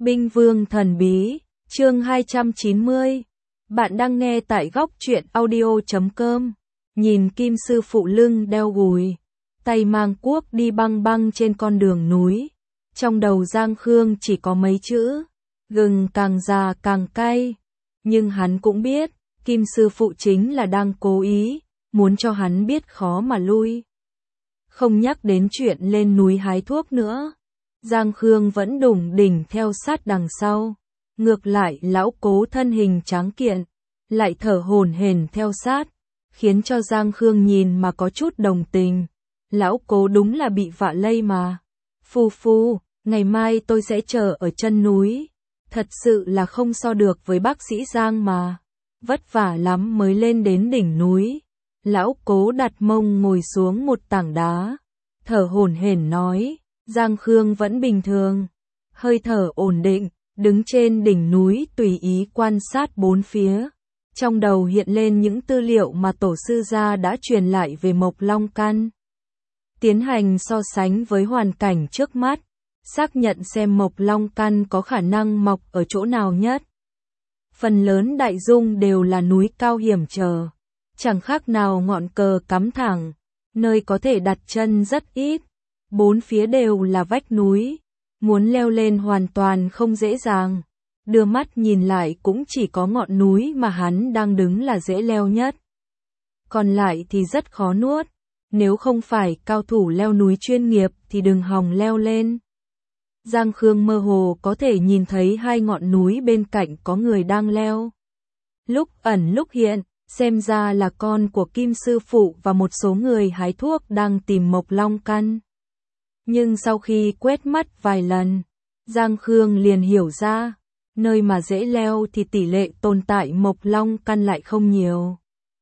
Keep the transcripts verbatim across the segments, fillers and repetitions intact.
Binh Vương Thần Bí, chương hai trăm chín mươi. Bạn đang nghe tại góc truyện audio chấm com. Nhìn Kim sư phụ lưng đeo gùi, tay mang cuốc đi băng băng trên con đường núi. Trong đầu Giang Khương chỉ có mấy chữ, gừng càng già càng cay. Nhưng hắn cũng biết, Kim sư phụ chính là đang cố ý, muốn cho hắn biết khó mà lui. Không nhắc đến chuyện lên núi hái thuốc nữa. Giang Khương vẫn đủng đỉnh theo sát đằng sau. Ngược lại lão Cố thân hình tráng kiện, lại thở hổn hển theo sát, khiến cho Giang Khương nhìn mà có chút đồng tình. Lão Cố đúng là bị vạ lây mà. Phu phu, ngày mai tôi sẽ chờ ở chân núi. Thật sự là không so được với bác sĩ Giang mà. Vất vả lắm mới lên đến đỉnh núi. Lão Cố đặt mông ngồi xuống một tảng đá, thở hổn hển nói. Giang Khương vẫn bình thường, hơi thở ổn định, đứng trên đỉnh núi tùy ý quan sát bốn phía. Trong đầu hiện lên những tư liệu mà tổ sư gia đã truyền lại về Mộc Long Căn. Tiến hành so sánh với hoàn cảnh trước mắt, xác nhận xem Mộc Long Căn có khả năng mọc ở chỗ nào nhất. Phần lớn đại dung đều là núi cao hiểm trở, chẳng khác nào ngọn cờ cắm thẳng, nơi có thể đặt chân rất ít. Bốn phía đều là vách núi, muốn leo lên hoàn toàn không dễ dàng. Đưa mắt nhìn lại cũng chỉ có ngọn núi mà hắn đang đứng là dễ leo nhất. Còn lại thì rất khó nuốt, nếu không phải cao thủ leo núi chuyên nghiệp thì đừng hòng leo lên. Giang Khương mơ hồ có thể nhìn thấy hai ngọn núi bên cạnh có người đang leo. Lúc ẩn lúc hiện, xem ra là con của Kim sư phụ và một số người hái thuốc đang tìm Mộc Long Căn. Nhưng sau khi quét mắt vài lần, Giang Khương liền hiểu ra, nơi mà dễ leo thì tỷ lệ tồn tại Mộc Long Căn lại không nhiều.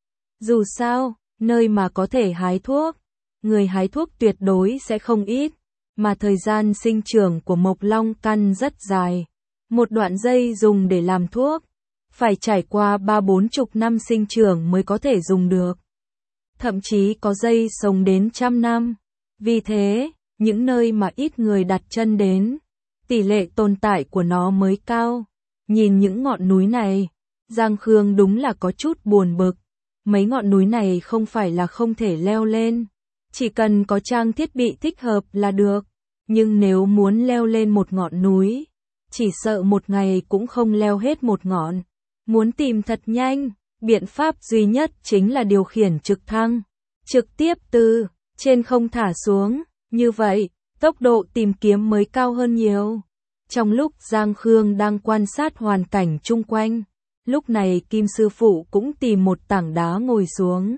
Dù sao, nơi mà có thể hái thuốc, người hái thuốc tuyệt đối sẽ không ít, mà thời gian sinh trưởng của Mộc Long Căn rất dài. Một đoạn dây dùng để làm thuốc, phải trải qua ba bốn chục năm sinh trưởng mới có thể dùng được. Thậm chí có dây sống đến trăm năm. Vì thế, những nơi mà ít người đặt chân đến, tỷ lệ tồn tại của nó mới cao. Nhìn những ngọn núi này, Giang Khương đúng là có chút buồn bực. Mấy ngọn núi này không phải là không thể leo lên, chỉ cần có trang thiết bị thích hợp là được. Nhưng nếu muốn leo lên một ngọn núi, chỉ sợ một ngày cũng không leo hết một ngọn. Muốn tìm thật nhanh, biện pháp duy nhất chính là điều khiển trực thăng, trực tiếp từ trên không thả xuống. Như vậy, tốc độ tìm kiếm mới cao hơn nhiều. Trong lúc Giang Khương đang quan sát hoàn cảnh chung quanh, lúc này Kim sư phụ cũng tìm một tảng đá ngồi xuống.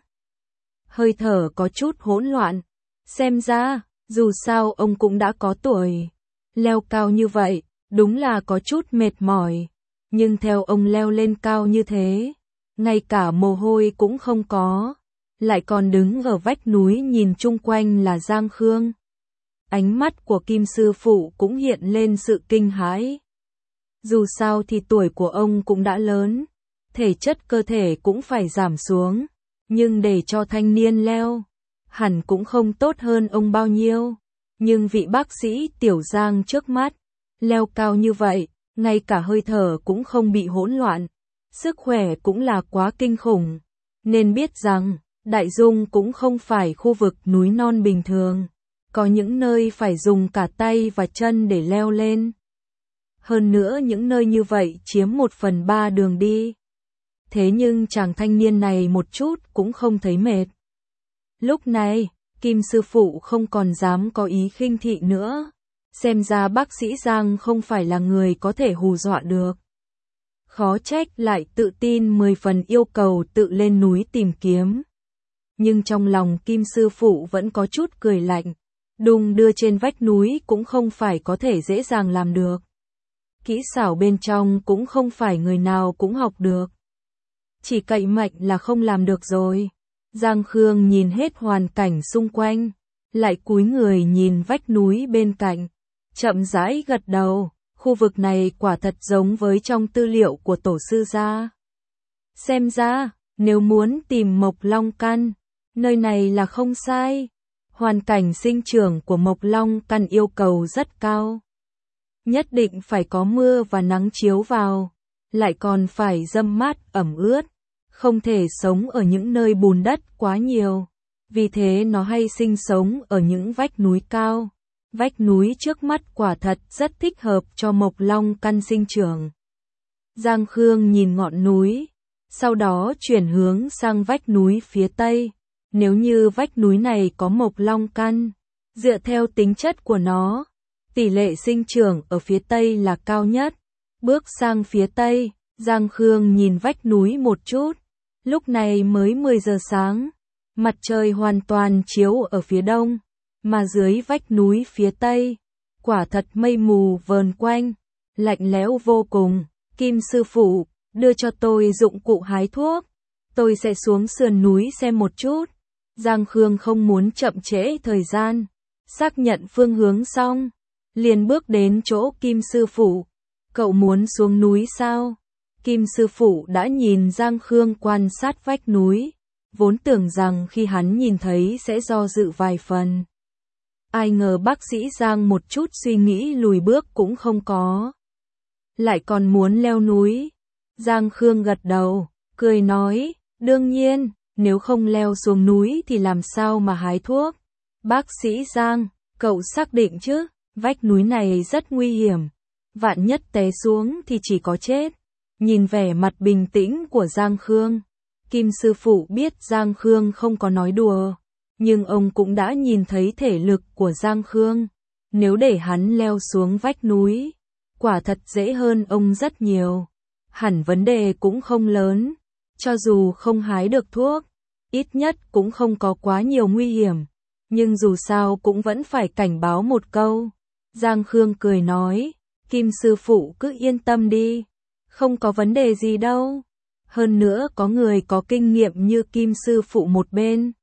Hơi thở có chút hỗn loạn. Xem ra, dù sao ông cũng đã có tuổi. Leo cao như vậy, đúng là có chút mệt mỏi. Nhưng theo ông leo lên cao như thế, ngay cả mồ hôi cũng không có. Lại còn đứng ở vách núi nhìn chung quanh là Giang Khương. Ánh mắt của Kim sư phụ cũng hiện lên sự kinh hãi. Dù sao thì tuổi của ông cũng đã lớn, thể chất cơ thể cũng phải giảm xuống, nhưng để cho thanh niên leo, hẳn cũng không tốt hơn ông bao nhiêu. Nhưng vị bác sĩ Tiểu Giang trước mắt, leo cao như vậy, ngay cả hơi thở cũng không bị hỗn loạn, sức khỏe cũng là quá kinh khủng, nên biết rằng, Đại Dung cũng không phải khu vực núi non bình thường. Có những nơi phải dùng cả tay và chân để leo lên. Hơn nữa những nơi như vậy chiếm một phần ba đường đi. Thế nhưng chàng thanh niên này một chút cũng không thấy mệt. Lúc này, Kim sư phụ không còn dám có ý khinh thị nữa. Xem ra bác sĩ Giang không phải là người có thể hù dọa được. Khó trách lại tự tin mười phần yêu cầu tự lên núi tìm kiếm. Nhưng trong lòng Kim sư phụ vẫn có chút cười lạnh. Đùng đưa trên vách núi cũng không phải có thể dễ dàng làm được. Kỹ xảo bên trong cũng không phải người nào cũng học được. Chỉ cậy mạnh là không làm được rồi. Giang Khương nhìn hết hoàn cảnh xung quanh, lại cúi người nhìn vách núi bên cạnh, chậm rãi gật đầu. Khu vực này quả thật giống với trong tư liệu của tổ sư gia. Xem ra, nếu muốn tìm Mộc Long Căn, nơi này là không sai. Hoàn cảnh sinh trưởng của Mộc Long Căn yêu cầu rất cao. nhất định phải có mưa và nắng chiếu vào, lại còn phải râm mát ẩm ướt, không thể sống ở những nơi bùn đất quá nhiều. Vì thế nó hay sinh sống ở những vách núi cao. Vách núi trước mắt quả thật rất thích hợp cho mộc long căn sinh trưởng. Giang Khương nhìn ngọn núi, sau đó chuyển hướng sang vách núi phía tây. Nếu như vách núi này có mộc long căn, dựa theo tính chất của nó, tỷ lệ sinh trưởng ở phía tây là cao nhất. Bước sang phía tây, Giang Khương nhìn vách núi một chút. Lúc này mới mười giờ sáng, mặt trời hoàn toàn chiếu ở phía đông, mà dưới vách núi phía tây, quả thật mây mù vờn quanh, lạnh lẽo vô cùng. Kim sư phụ, đưa cho tôi dụng cụ hái thuốc, tôi sẽ xuống sườn núi xem một chút. Giang Khương không muốn chậm trễ thời gian, xác nhận phương hướng xong, liền bước đến chỗ Kim sư phụ. Cậu muốn xuống núi sao? Kim sư phụ đã nhìn Giang Khương quan sát vách núi, vốn tưởng rằng khi hắn nhìn thấy sẽ do dự vài phần. Ai ngờ bác sĩ Giang một chút suy nghĩ lùi bước cũng không có. Lại còn muốn leo núi. Giang Khương gật đầu, cười nói, đương nhiên, nếu không leo xuống núi thì làm sao mà hái thuốc. Bác sĩ Giang, cậu xác định chứ, vách núi này rất nguy hiểm, vạn nhất té xuống thì chỉ có chết. Nhìn vẻ mặt bình tĩnh của Giang Khương, Kim sư phụ biết Giang Khương không có nói đùa, nhưng ông cũng đã nhìn thấy thể lực của Giang Khương. Nếu để hắn leo xuống vách núi, quả thật dễ hơn ông rất nhiều. Hẳn vấn đề cũng không lớn, cho dù không hái được thuốc, ít nhất cũng không có quá nhiều nguy hiểm, nhưng dù sao cũng vẫn phải cảnh báo một câu. Giang Khương cười nói, Kim sư phụ cứ yên tâm đi, không có vấn đề gì đâu. Hơn nữa có người có kinh nghiệm như Kim sư phụ một bên,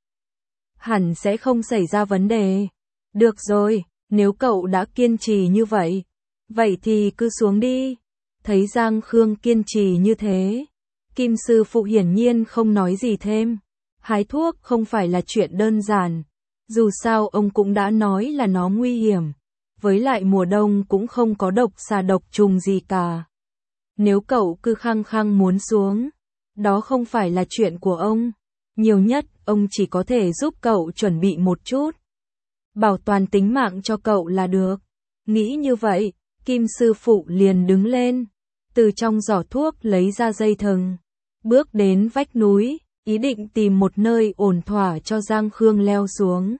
hẳn sẽ không xảy ra vấn đề. Được rồi, nếu cậu đã kiên trì như vậy, vậy thì cứ xuống đi. Thấy Giang Khương kiên trì như thế, Kim sư phụ hiển nhiên không nói gì thêm. Hái thuốc không phải là chuyện đơn giản, dù sao ông cũng đã nói là nó nguy hiểm, với lại mùa đông cũng không có độc xà độc trùng gì cả. Nếu cậu cứ khăng khăng muốn xuống, đó không phải là chuyện của ông, nhiều nhất ông chỉ có thể giúp cậu chuẩn bị một chút, bảo toàn tính mạng cho cậu là được. Nghĩ như vậy, Kim sư phụ liền đứng lên, từ trong giỏ thuốc lấy ra dây thừng, bước đến vách núi, ý định tìm một nơi ổn thỏa cho Giang Khương leo xuống.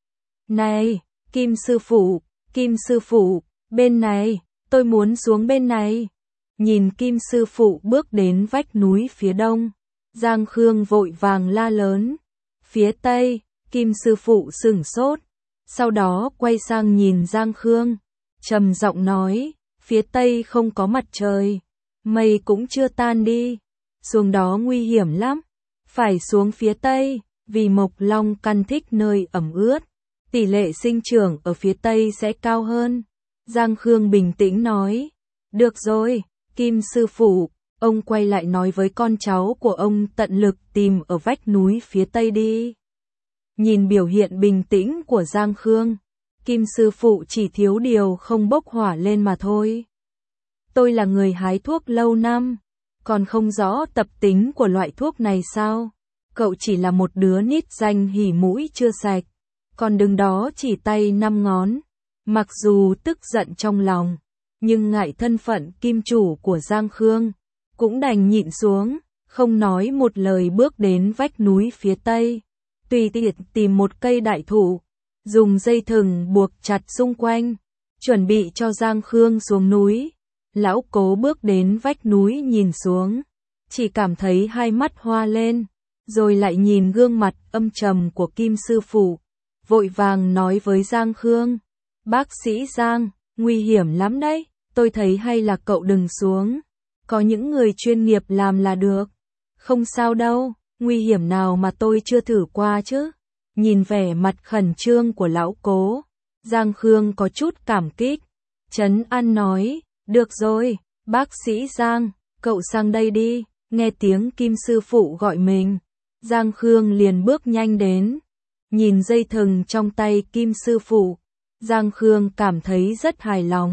Này, Kim sư phụ, Kim sư phụ, bên này, tôi muốn xuống bên này. Nhìn Kim sư phụ bước đến vách núi phía đông, Giang Khương vội vàng la lớn. Phía tây, Kim sư phụ sửng sốt, sau đó quay sang nhìn Giang Khương, trầm giọng nói, phía tây không có mặt trời, mây cũng chưa tan đi, xuống đó nguy hiểm lắm, phải xuống phía tây, vì mộc long căn thích nơi ẩm ướt, tỷ lệ sinh trưởng ở phía tây sẽ cao hơn. Giang Khương bình tĩnh nói, được rồi, Kim sư phụ. Ông quay lại nói với con cháu của ông tận lực tìm ở vách núi phía tây đi. Nhìn biểu hiện bình tĩnh của Giang Khương, Kim sư phụ chỉ thiếu điều không bốc hỏa lên mà thôi. Tôi là người hái thuốc lâu năm, còn không rõ tập tính của loại thuốc này sao? Cậu chỉ là một đứa nít danh hỉ mũi chưa sạch, còn đứng đó chỉ tay năm ngón. Mặc dù tức giận trong lòng, nhưng ngại thân phận kim chủ của Giang Khương, cũng đành nhịn xuống, không nói một lời bước đến vách núi phía tây, tùy tiện tìm một cây đại thụ, dùng dây thừng buộc chặt xung quanh, chuẩn bị cho Giang Khương xuống núi. Lão Cố bước đến vách núi nhìn xuống, chỉ cảm thấy hai mắt hoa lên, rồi lại nhìn gương mặt âm trầm của Kim sư phụ, vội vàng nói với Giang Khương, bác sĩ Giang, nguy hiểm lắm đấy, tôi thấy hay là cậu đừng xuống. Có những người chuyên nghiệp làm là được. Không sao đâu, nguy hiểm nào mà tôi chưa thử qua chứ. Nhìn vẻ mặt khẩn trương của lão Cố, Giang Khương có chút cảm kích. Trấn an nói, được rồi, bác sĩ Giang, cậu sang đây đi. Nghe tiếng Kim sư phụ gọi mình, Giang Khương liền bước nhanh đến. Nhìn dây thừng trong tay Kim sư phụ, Giang Khương cảm thấy rất hài lòng.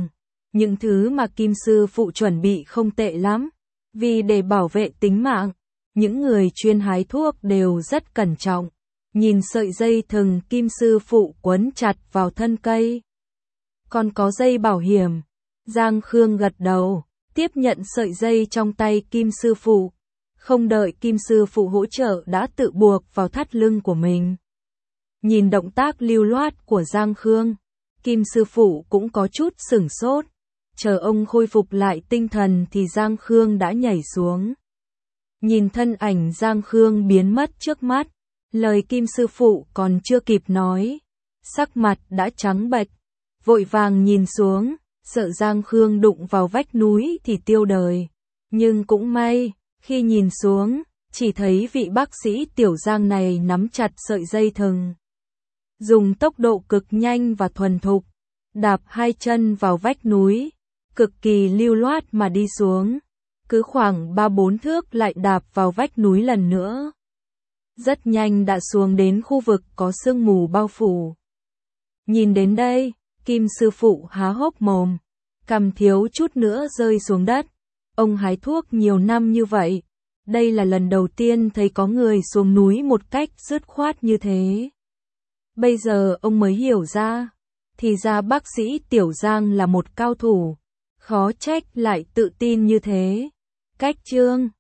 Những thứ mà Kim sư phụ chuẩn bị không tệ lắm. Vì để bảo vệ tính mạng, những người chuyên hái thuốc đều rất cẩn trọng. Nhìn sợi dây thừng Kim sư phụ quấn chặt vào thân cây. Còn có dây bảo hiểm. Giang Khương gật đầu, tiếp nhận sợi dây trong tay Kim sư phụ. Không đợi Kim sư phụ hỗ trợ đã tự buộc vào thắt lưng của mình. Nhìn động tác lưu loát của Giang Khương, Kim sư phụ cũng có chút sửng sốt. Chờ ông khôi phục lại tinh thần thì Giang Khương đã nhảy xuống. Nhìn thân ảnh Giang Khương biến mất trước mắt, lời Kim sư phụ còn chưa kịp nói, sắc mặt đã trắng bệch, vội vàng nhìn xuống, sợ Giang Khương đụng vào vách núi thì tiêu đời. Nhưng cũng may, khi nhìn xuống, chỉ thấy vị bác sĩ Tiểu Giang này nắm chặt sợi dây thừng. Dùng tốc độ cực nhanh và thuần thục, đạp hai chân vào vách núi, cực kỳ lưu loát mà đi xuống. Cứ khoảng ba bốn thước lại đạp vào vách núi lần nữa. Rất nhanh đã xuống đến khu vực có sương mù bao phủ. Nhìn đến đây, Kim sư phụ há hốc mồm, cằm thiếu chút nữa rơi xuống đất. Ông hái thuốc nhiều năm như vậy, đây là lần đầu tiên thấy có người xuống núi một cách dứt khoát như thế. Bây giờ ông mới hiểu ra, thì ra bác sĩ Tiểu Giang là một cao thủ, khó trách lại tự tin như thế. Cách chương